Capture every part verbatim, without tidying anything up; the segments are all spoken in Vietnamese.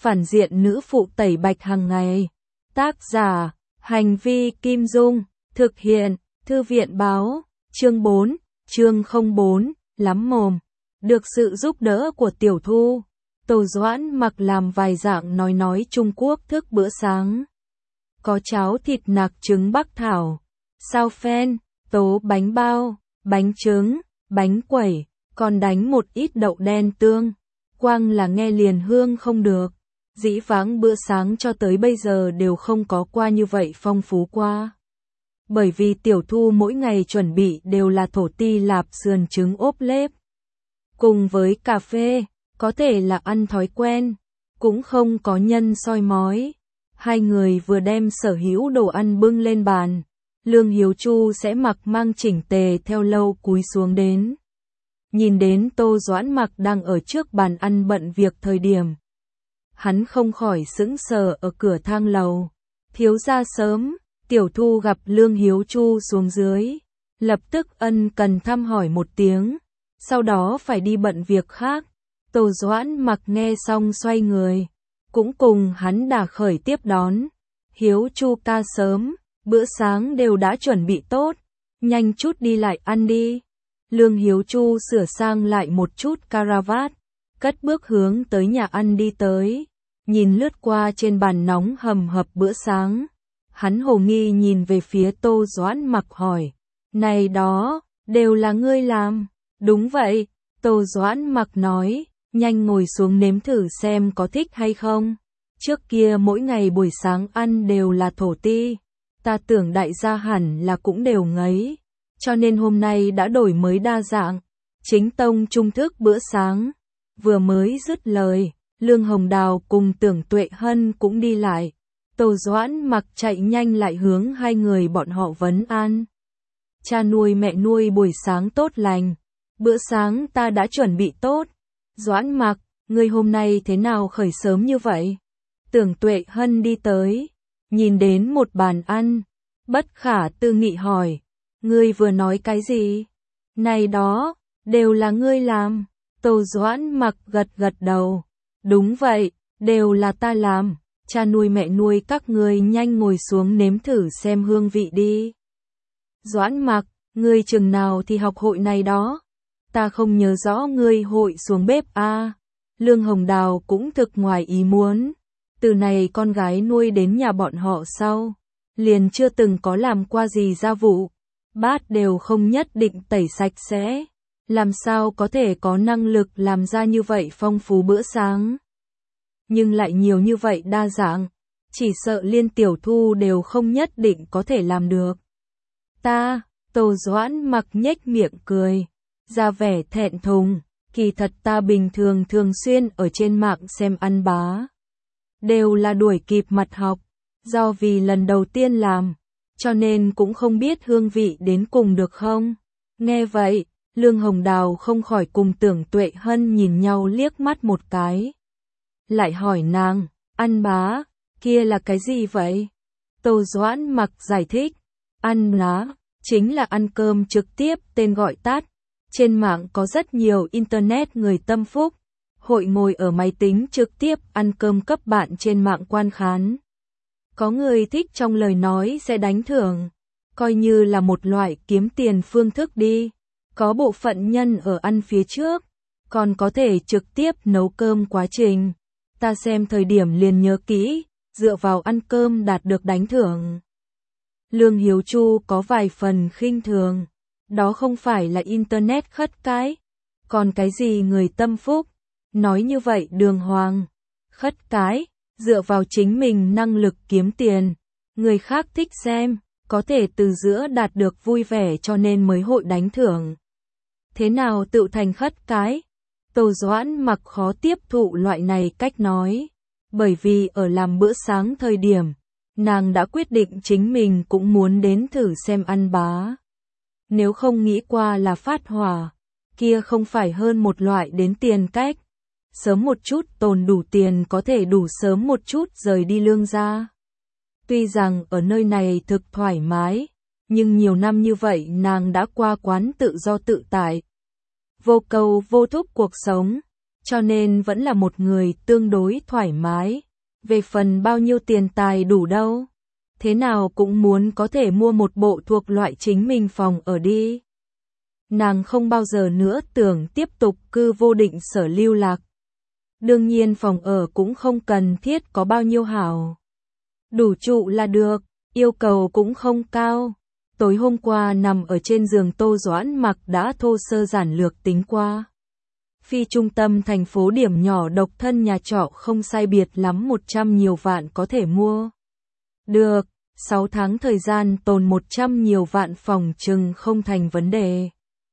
phản diện nữ phụ tẩy bạch hàng ngày. Tác giả, Hành vi Kim Dung, thực hiện, Thư viện Báo, chương bốn, chương không bốn, lắm mồm. Được sự giúp đỡ của Tiểu Thu, Tô Doãn Mặc làm vài dạng nói nói Trung Quốc thức bữa sáng. Có cháo thịt nạc trứng bắc thảo, sao phen, tố bánh bao, bánh trứng, bánh quẩy, còn đánh một ít đậu đen tương. Quang là nghe liền hương không được. Dĩ vãng bữa sáng cho tới bây giờ đều không có qua như vậy phong phú qua. Bởi vì Tiểu Thu mỗi ngày chuẩn bị đều là thổ ti lạp sườn trứng ốp lết. Cùng với cà phê, có thể là ăn thói quen, cũng không có nhân soi mói. Hai người vừa đem sở hữu đồ ăn bưng lên bàn, Lương Hiếu Chu sẽ mặc mang chỉnh tề theo lâu cúi xuống đến. Nhìn đến Tô Doãn Mặc đang ở trước bàn ăn bận việc thời điểm. Hắn không khỏi sững sờ ở cửa thang lầu. Thiếu gia sớm, Tiểu Thu gặp Lương Hiếu Chu xuống dưới, lập tức ân cần thăm hỏi một tiếng, sau đó phải đi bận việc khác. Tô Doãn Mặc nghe xong xoay người, cũng cùng hắn đả khởi tiếp đón. Hiếu Chu ca sớm, bữa sáng đều đã chuẩn bị tốt, nhanh chút đi lại ăn đi. Lương Hiếu Chu sửa sang lại một chút caravat, cất bước hướng tới nhà ăn đi tới, nhìn lướt qua trên bàn nóng hầm hập bữa sáng. Hắn hồ nghi nhìn về phía Tô Doãn Mặc hỏi, này đó, đều là ngươi làm? Đúng vậy, Tô Doãn Mặc nói, nhanh ngồi xuống nếm thử xem có thích hay không. Trước kia mỗi ngày buổi sáng ăn đều là thổ ti, ta tưởng đại gia hẳn là cũng đều ngấy, cho nên hôm nay đã đổi mới đa dạng, chính tông trung thức bữa sáng. Vừa mới dứt lời, Lương Hồng Đào cùng Tưởng Tuệ Hân cũng đi lại. Tô Doãn Mặc chạy nhanh lại hướng hai người bọn họ vấn an. Cha nuôi mẹ nuôi buổi sáng tốt lành, bữa sáng ta đã chuẩn bị tốt. Doãn Mặc, ngươi hôm nay thế nào khởi sớm như vậy? Tưởng Tuệ Hân đi tới, nhìn đến một bàn ăn, bất khả tư nghị hỏi, ngươi vừa nói cái gì? Này đó, đều là ngươi làm. Tô Doãn Mặc gật gật đầu, đúng vậy, đều là ta làm. Cha nuôi mẹ nuôi các ngươi nhanh ngồi xuống nếm thử xem hương vị đi. Doãn Mặc, ngươi chừng nào thì học hội này đó? Ta không nhớ rõ ngươi hội xuống bếp a. À. Lương Hồng Đào cũng thực ngoài ý muốn. Từ này con gái nuôi đến nhà bọn họ sau, liền chưa từng có làm qua gì gia vụ. Bát đều không nhất định tẩy sạch sẽ. Làm sao có thể có năng lực làm ra như vậy phong phú bữa sáng? Nhưng lại nhiều như vậy đa dạng, chỉ sợ liên Tiểu Thu đều không nhất định có thể làm được. Ta, Tô Doãn Mặc nhếch miệng cười, ra vẻ thẹn thùng, kỳ thật ta bình thường thường xuyên ở trên mạng xem ăn bá. Đều là đuổi kịp mặt học, do vì lần đầu tiên làm, cho nên cũng không biết hương vị đến cùng được không. Nghe vậy, Lương Hồng Đào không khỏi cùng Tưởng Tuệ Hân nhìn nhau liếc mắt một cái. Lại hỏi nàng, ăn bá, kia là cái gì vậy? Tô Doãn Mặc giải thích, ăn bá, chính là ăn cơm trực tiếp tên gọi tắt. Trên mạng có rất nhiều internet người tâm phúc, hội ngồi ở máy tính trực tiếp ăn cơm cấp bạn trên mạng quan khán. Có người thích trong lời nói sẽ đánh thưởng, coi như là một loại kiếm tiền phương thức đi. Có bộ phận nhân ở ăn phía trước, còn có thể trực tiếp nấu cơm quá trình. Ta xem thời điểm liền nhớ kỹ, dựa vào ăn cơm đạt được đánh thưởng. Lương Hiếu Chu có vài phần khinh thường, đó không phải là internet khất cái, còn cái gì người tâm phúc, nói như vậy đường hoàng. Khất cái, dựa vào chính mình năng lực kiếm tiền, người khác thích xem, có thể từ giữa đạt được vui vẻ cho nên mới hội đánh thưởng. Thế nào tự thành khất cái? Tô Doãn Mặc khó tiếp thụ loại này cách nói, bởi vì ở làm bữa sáng thời điểm, nàng đã quyết định chính mình cũng muốn đến thử xem ăn bá. Nếu không nghĩ qua là phát hỏa, kia không phải hơn một loại đến tiền cách. Sớm một chút tồn đủ tiền có thể đủ sớm một chút rời đi Lương gia. Tuy rằng ở nơi này thực thoải mái, nhưng nhiều năm như vậy nàng đã qua quán tự do tự tại. Vô cầu vô thúc cuộc sống, cho nên vẫn là một người tương đối thoải mái. Về phần bao nhiêu tiền tài đủ đâu, thế nào cũng muốn có thể mua một bộ thuộc loại chính mình phòng ở đi. Nàng không bao giờ nữa tưởng tiếp tục cư vô định sở lưu lạc. Đương nhiên phòng ở cũng không cần thiết có bao nhiêu hảo. Đủ trụ là được, yêu cầu cũng không cao. Tối hôm qua nằm ở trên giường Tô Doãn Mặc đã thô sơ giản lược tính qua. Phi trung tâm thành phố điểm nhỏ độc thân nhà trọ không sai biệt lắm một trăm nhiều vạn có thể mua. Được, sáu tháng thời gian tồn một trăm nhiều vạn phòng chừng không thành vấn đề.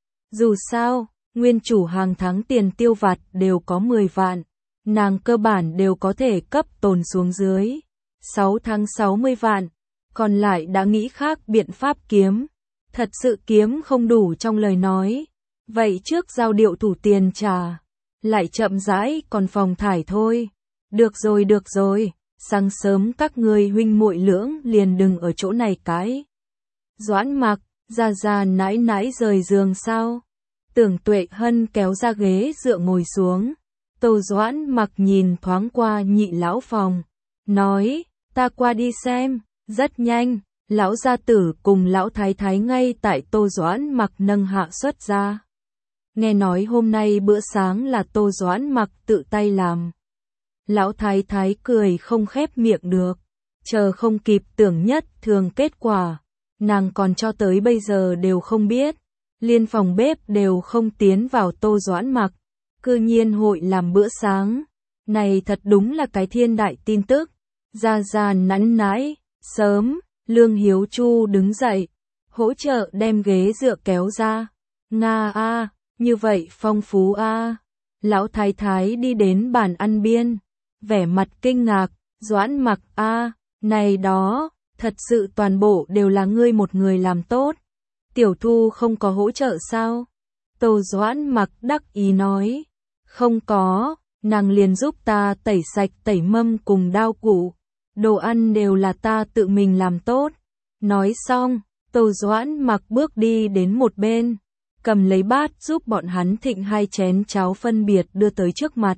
Dù sao, nguyên chủ hàng tháng tiền tiêu vặt đều có mười vạn, nàng cơ bản đều có thể cấp tồn xuống dưới. sáu tháng sáu mươi vạn, còn lại đã nghĩ khác biện pháp kiếm. Thật sự kiếm không đủ trong lời nói. Vậy trước giao điệu thủ tiền trả, lại chậm rãi còn phòng thải thôi. Được rồi được rồi, sáng sớm các ngươi huynh muội lưỡng liền đừng ở chỗ này cái. Doãn Mặc, ra ra nãi nãi rời giường sao? Tưởng Tuệ Hân kéo ra ghế dựa ngồi xuống. Tô Doãn Mặc nhìn thoáng qua nhị lão phòng, nói, ta qua đi xem. Rất nhanh, lão gia tử cùng lão thái thái ngay tại Tô Doãn Mặc nâng hạ xuất ra. Nghe nói hôm nay bữa sáng là Tô Doãn Mặc tự tay làm. Lão thái thái cười không khép miệng được, chờ không kịp tưởng nhất thường kết quả, nàng còn cho tới bây giờ đều không biết, liên phòng bếp đều không tiến vào Tô Doãn Mặc, cư nhiên hội làm bữa sáng, này thật đúng là cái thiên đại tin tức. Ra ra nắn nãi, sớm, Lương Hiếu Chu đứng dậy, hỗ trợ đem ghế dựa kéo ra. Nga a, như vậy phong phú a. Lão thái thái đi đến bàn ăn biên, vẻ mặt kinh ngạc, Doãn Mặc a, này đó, thật sự toàn bộ đều là ngươi một người làm tốt. Tiểu Thu không có hỗ trợ sao? Tô Doãn Mặc đắc ý nói, không có, nàng liền giúp ta tẩy sạch tẩy mâm cùng đao cụ, đồ ăn đều là ta tự mình làm tốt. Nói xong, Tô Doãn Mặc bước đi đến một bên, cầm lấy bát giúp bọn hắn thịnh hai chén cháo phân biệt đưa tới trước mặt.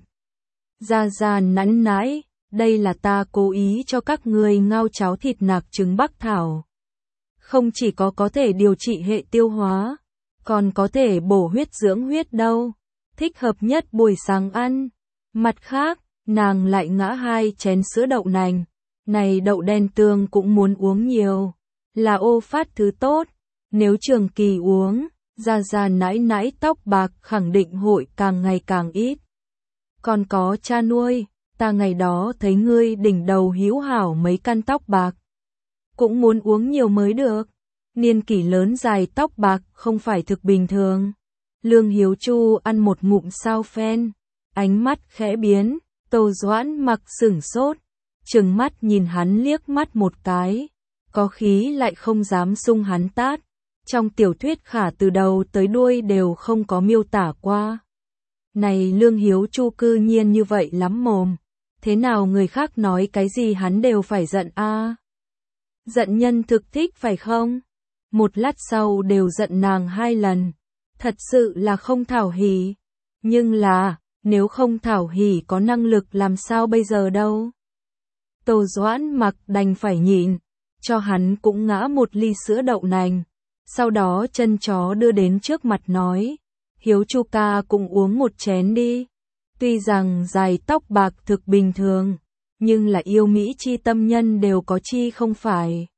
Ra ra nắn nãi, đây là ta cố ý cho các ngươi ngao cháo thịt nạc trứng bắc thảo. Không chỉ có có thể điều trị hệ tiêu hóa, còn có thể bổ huyết dưỡng huyết đâu, thích hợp nhất buổi sáng ăn. Mặt khác, nàng lại ngã hai chén sữa đậu nành, này đậu đen tương cũng muốn uống nhiều, là ô phát thứ tốt, nếu trường kỳ uống, ra ra nãi nãi tóc bạc khẳng định hội càng ngày càng ít. Còn có cha nuôi, ta ngày đó thấy ngươi đỉnh đầu hữu hảo mấy căn tóc bạc, cũng muốn uống nhiều mới được, niên kỷ lớn dài tóc bạc không phải thực bình thường. Lương Hiếu Chu ăn một ngụm sao phen, ánh mắt khẽ biến, Tô Doãn Mặc sửng sốt, trừng mắt nhìn hắn liếc mắt một cái, có khí lại không dám xung hắn tát. Trong tiểu thuyết khả từ đầu tới đuôi đều không có miêu tả qua. Này Lương Hiếu Chu cư nhiên như vậy lắm mồm, thế nào người khác nói cái gì hắn đều phải giận a? À? Giận nhân thực thích phải không? Một lát sau đều giận nàng hai lần, thật sự là không thảo hỉ. Nhưng là, nếu không thảo hỉ có năng lực làm sao bây giờ đâu? Tô Doãn Mặc đành phải nhịn, cho hắn cũng ngã một ly sữa đậu nành. Sau đó chân chó đưa đến trước mặt nói, Hiếu Chu ca cũng uống một chén đi. Tuy rằng dài tóc bạc thực bình thường, nhưng là yêu Mỹ chi tâm nhân đều có chi không phải.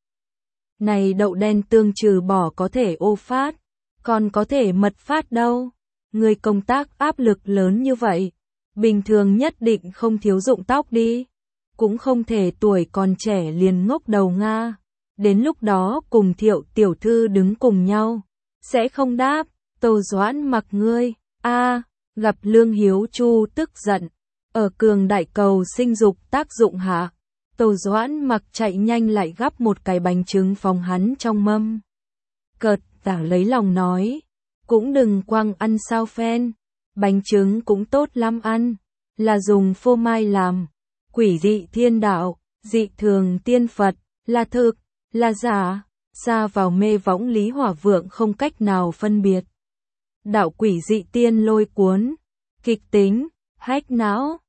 Này đậu đen tương trừ bỏ có thể ô phát, còn có thể mật phát đâu. Người công tác áp lực lớn như vậy, bình thường nhất định không thiếu dụng tóc đi. Cũng không thể tuổi còn trẻ liền ngốc đầu Nga. Đến lúc đó cùng Thiệu tiểu thư đứng cùng nhau, sẽ không đáp. Tô Doãn Mặc ngươi, a, gặp Lương Hiếu Chu tức giận, ở cường đại cầu sinh dục tác dụng hạ, Tô Doãn Mặc chạy nhanh lại gắp một cái bánh trứng phóng hắn trong mâm. Cợt tả lấy lòng nói, cũng đừng quăng ăn sao phen, bánh trứng cũng tốt lắm ăn, là dùng phô mai làm, quỷ dị thiên đạo, dị thường tiên Phật, là thực, là giả, xa vào mê võng Lý Hỏa Vượng không cách nào phân biệt. Đạo quỷ dị tiên lôi cuốn, kịch tính, hack não.